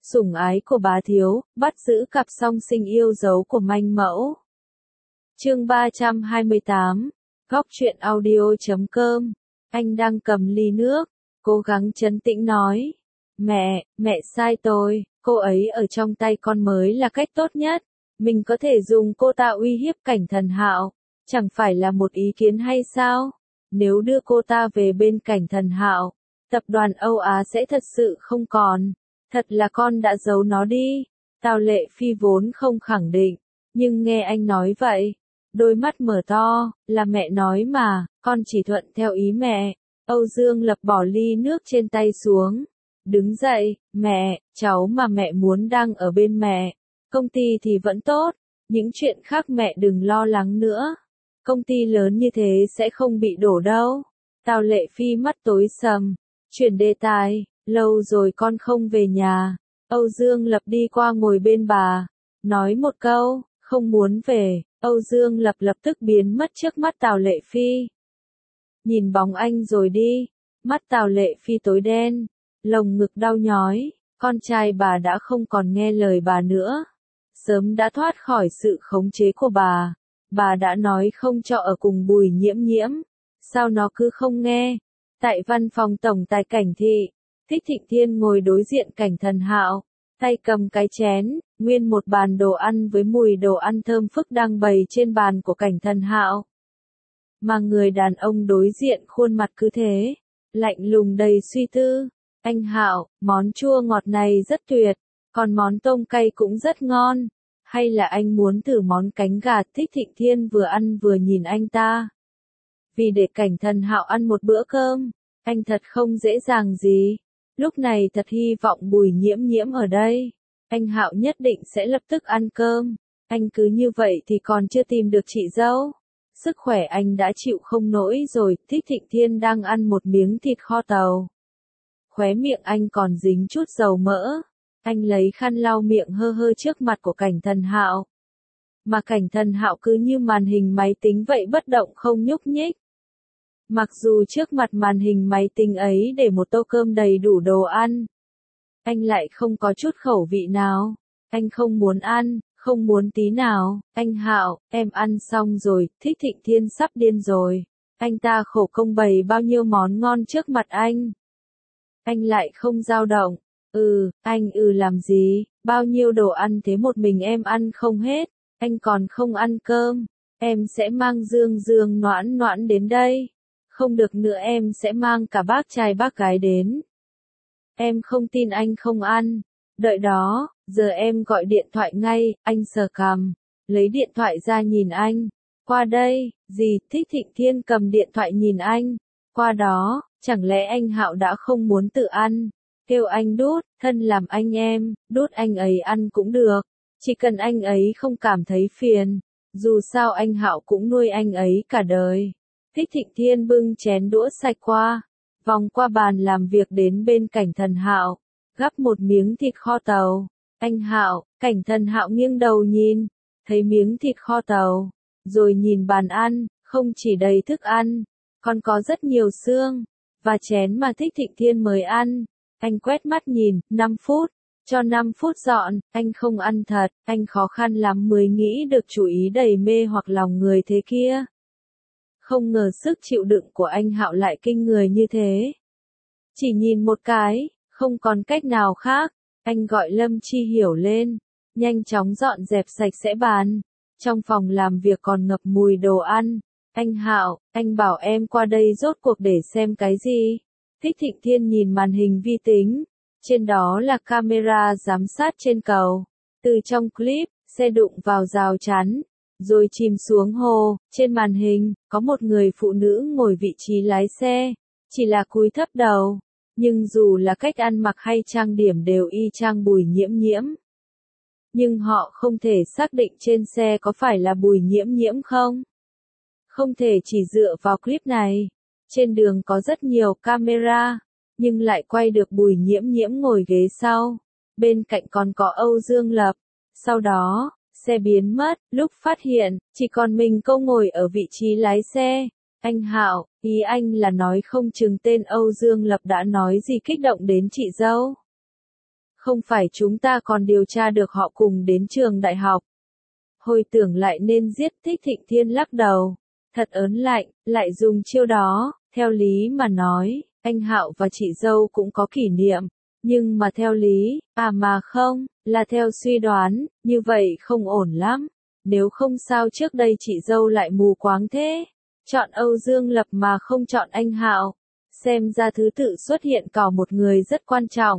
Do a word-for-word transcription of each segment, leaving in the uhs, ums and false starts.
Sủng ái của bá thiếu, bắt giữ cặp song sinh yêu dấu của manh mẫu. Chương ba trăm hai mươi tám, Góc truyện audio chấm com. Anh đang cầm ly nước, cố gắng trấn tĩnh nói. Mẹ, mẹ sai tôi, cô ấy ở trong tay con mới là cách tốt nhất. Mình có thể dùng cô ta uy hiếp Cảnh Thần Hạo, chẳng phải là một ý kiến hay sao? Nếu đưa cô ta về bên Cảnh Thần Hạo, tập đoàn Âu Á sẽ thật sự không còn. Thật là con đã giấu nó đi. Tào Lệ Phi vốn không khẳng định, nhưng nghe anh nói vậy, đôi mắt mở to, là mẹ nói mà, con chỉ thuận theo ý mẹ. Âu Dương Lập bỏ ly nước trên tay xuống, đứng dậy, mẹ, cháu mà mẹ muốn đang ở bên mẹ. Công ty thì vẫn tốt, những chuyện khác mẹ đừng lo lắng nữa. Công ty lớn như thế sẽ không bị đổ đâu. Tào Lệ Phi mắt tối sầm, chuyển đề tài, lâu rồi con không về nhà. Âu Dương Lập đi qua ngồi bên bà, nói một câu, không muốn về. Âu Dương Lập lập tức biến mất trước mắt Tào Lệ Phi. Nhìn bóng anh rồi đi, mắt Tào Lệ Phi tối đen, lồng ngực đau nhói, con trai bà đã không còn nghe lời bà nữa. Sớm đã thoát khỏi sự khống chế của bà. Bà đã nói không cho ở cùng Bùi Nhiễm Nhiễm, sao nó cứ không nghe. Tại văn phòng tổng tài Cảnh thị, Thích Thịnh Thiên ngồi đối diện Cảnh Thần Hạo, tay cầm cái chén, nguyên một bàn đồ ăn với mùi đồ ăn thơm phức đang bày trên bàn của Cảnh Thần Hạo. Mà người đàn ông đối diện khuôn mặt cứ thế, lạnh lùng đầy suy tư. Anh Hạo, món chua ngọt này rất tuyệt, còn món tôm cay cũng rất ngon. Hay là anh muốn thử món cánh gà? Thích Thịnh Thiên vừa ăn vừa nhìn anh ta. Vì để Cảnh Thần Hạo ăn một bữa cơm, anh thật không dễ dàng gì. Lúc này thật hy vọng Bùi Nhiễm Nhiễm ở đây. Anh Hạo nhất định sẽ lập tức ăn cơm. Anh cứ như vậy thì còn chưa tìm được chị dâu. Sức khỏe anh đã chịu không nổi rồi. Thích Thịnh Thiên đang ăn một miếng thịt kho tàu. Khóe miệng anh còn dính chút dầu mỡ. Anh lấy khăn lau miệng hơ hơ trước mặt của Cảnh Thần Hạo. Mà Cảnh Thần Hạo cứ như màn hình máy tính vậy bất động không nhúc nhích. Mặc dù trước mặt màn hình máy tính ấy để một tô cơm đầy đủ đồ ăn, anh lại không có chút khẩu vị nào. Anh không muốn ăn, không muốn tí nào. Anh Hạo, em ăn xong rồi. Thích Thịnh Thiên sắp điên rồi. Anh ta khổ công bày bao nhiêu món ngon trước mặt anh. Anh lại không dao động. Ừ, anh ừ làm gì, bao nhiêu đồ ăn thế một mình em ăn không hết, anh còn không ăn cơm, em sẽ mang Dương Dương Noãn Noãn đến đây, không được nữa em sẽ mang cả bác trai bác gái đến. Em không tin anh không ăn, đợi đó, giờ em gọi điện thoại ngay. Anh sờ cằm, lấy điện thoại ra nhìn anh, qua đây, gì? Thích Thịnh Thiên cầm điện thoại nhìn anh, qua đó, chẳng lẽ anh Hạo đã không muốn tự ăn? Kêu anh đút, thân làm anh em, đút anh ấy ăn cũng được, chỉ cần anh ấy không cảm thấy phiền, dù sao anh Hạo cũng nuôi anh ấy cả đời. Thích Thịnh Thiên bưng chén đũa sạch qua, vòng qua bàn làm việc đến bên Cảnh Thần Hạo, gắp một miếng thịt kho tàu. Anh Hạo, Cảnh Thần Hạo nghiêng đầu nhìn, thấy miếng thịt kho tàu, rồi nhìn bàn ăn, không chỉ đầy thức ăn, còn có rất nhiều xương, và chén mà Thích Thịnh Thiên mới ăn. Anh quét mắt nhìn, năm phút, cho năm phút dọn, anh không ăn thật, anh khó khăn lắm mới nghĩ được chủ ý đầy mê hoặc lòng người thế kia. Không ngờ sức chịu đựng của anh Hạo lại kinh người như thế. Chỉ nhìn một cái, không còn cách nào khác, anh gọi Lâm Chi Hiểu lên, nhanh chóng dọn dẹp sạch sẽ bàn. Trong phòng làm việc còn ngập mùi đồ ăn. Anh Hạo, anh bảo em qua đây rốt cuộc để xem cái gì? Thích Thịnh Thiên nhìn màn hình vi tính, trên đó là camera giám sát trên cầu. Từ trong clip, xe đụng vào rào chắn, rồi chìm xuống hồ. Trên màn hình, có một người phụ nữ ngồi vị trí lái xe, chỉ là cúi thấp đầu, nhưng dù là cách ăn mặc hay trang điểm đều y chang Bùi Nhiễm Nhiễm. Nhưng họ không thể xác định trên xe có phải là Bùi Nhiễm Nhiễm không? Không thể chỉ dựa vào clip này. Trên đường có rất nhiều camera, nhưng lại quay được Bùi Nhiễm Nhiễm ngồi ghế sau. Bên cạnh còn có Âu Dương Lập. Sau đó, xe biến mất, lúc phát hiện, chỉ còn mình cô ngồi ở vị trí lái xe. Anh Hạo, ý anh là nói không chừng tên Âu Dương Lập đã nói gì kích động đến chị dâu. Không phải chúng ta còn điều tra được họ cùng đến trường đại học. Hồi tưởng lại nên giết Thích Thịnh Thiên lắc đầu. Thật ớn lạnh, lại dùng chiêu đó, theo lý mà nói, anh Hạo và chị dâu cũng có kỷ niệm. Nhưng mà theo lý, à mà không, là theo suy đoán, như vậy không ổn lắm. Nếu không sao trước đây chị dâu lại mù quáng thế. Chọn Âu Dương Lập mà không chọn anh Hạo. Xem ra thứ tự xuất hiện cỏ một người rất quan trọng.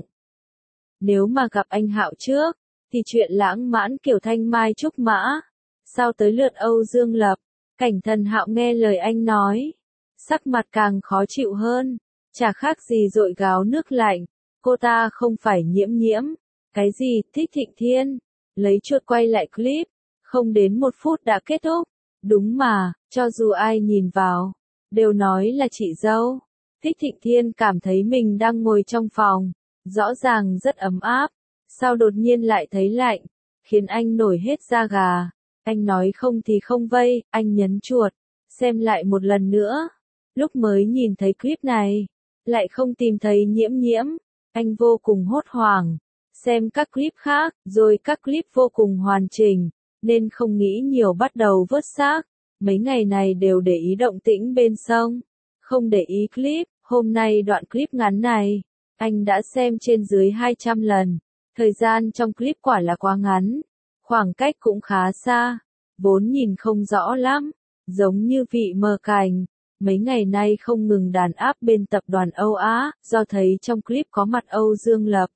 Nếu mà gặp anh Hạo trước, thì chuyện lãng mãn kiểu thanh mai trúc mã. Sao tới lượt Âu Dương Lập? Cảnh Thần Hạo nghe lời anh nói. Sắc mặt càng khó chịu hơn. Chả khác gì dội gáo nước lạnh. Cô ta không phải Nhiễm Nhiễm. Cái gì, Thích Thịnh Thiên? Lấy chuột quay lại clip. Không đến một phút đã kết thúc. Đúng mà, cho dù ai nhìn vào, đều nói là chị dâu. Thích Thịnh Thiên cảm thấy mình đang ngồi trong phòng. Rõ ràng rất ấm áp. Sao đột nhiên lại thấy lạnh? Khiến anh nổi hết da gà. Anh nói không thì không vây, anh nhấn chuột. Xem lại một lần nữa. Lúc mới nhìn thấy clip này, lại không tìm thấy Nhiễm Nhiễm. Anh vô cùng hốt hoảng. Xem các clip khác, rồi các clip vô cùng hoàn chỉnh, nên không nghĩ nhiều bắt đầu vớt xác. Mấy ngày này đều để ý động tĩnh bên sông. Không để ý clip, hôm nay đoạn clip ngắn này, anh đã xem trên dưới hai trăm lần. Thời gian trong clip quả là quá ngắn. Khoảng cách cũng khá xa. Vốn nhìn không rõ lắm. Giống như vị mờ cành. Mấy ngày nay không ngừng đàn áp bên tập đoàn Âu Á, do thấy trong clip có mặt Âu Dương Lập.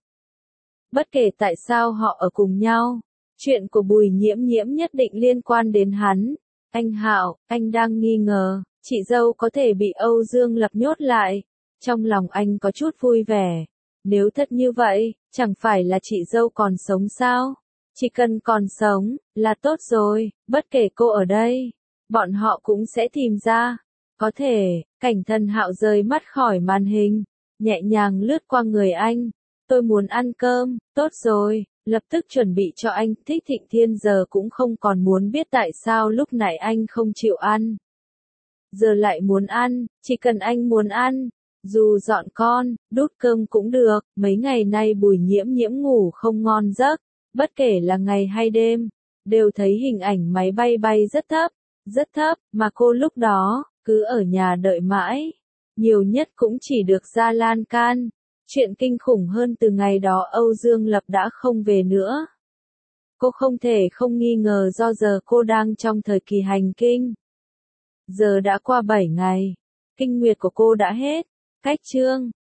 Bất kể tại sao họ ở cùng nhau, chuyện của Bùi Nhiễm Nhiễm nhất định liên quan đến hắn. Anh Hạo, anh đang nghi ngờ, chị dâu có thể bị Âu Dương Lập nhốt lại. Trong lòng anh có chút vui vẻ. Nếu thật như vậy, chẳng phải là chị dâu còn sống sao? Chỉ cần còn sống, là tốt rồi, bất kể cô ở đây, bọn họ cũng sẽ tìm ra. Có thể, Cảnh Thần Hạo rời mắt khỏi màn hình, nhẹ nhàng lướt qua người anh. Tôi muốn ăn cơm, tốt rồi, lập tức chuẩn bị cho anh. Thích Thịnh Thiên giờ cũng không còn muốn biết tại sao lúc nãy anh không chịu ăn. Giờ lại muốn ăn, chỉ cần anh muốn ăn. Dù dọn con, đút cơm cũng được. Mấy ngày nay Bùi Nhiễm Nhiễm ngủ không ngon giấc. Bất kể là ngày hay đêm, đều thấy hình ảnh máy bay bay rất thấp, rất thấp, mà cô lúc đó, cứ ở nhà đợi mãi. Nhiều nhất cũng chỉ được ra lan can. Chuyện kinh khủng hơn từ ngày đó Âu Dương Lập đã không về nữa. Cô không thể không nghi ngờ do giờ cô đang trong thời kỳ hành kinh. Giờ đã qua bảy ngày. Kinh nguyệt của cô đã hết. Cách chương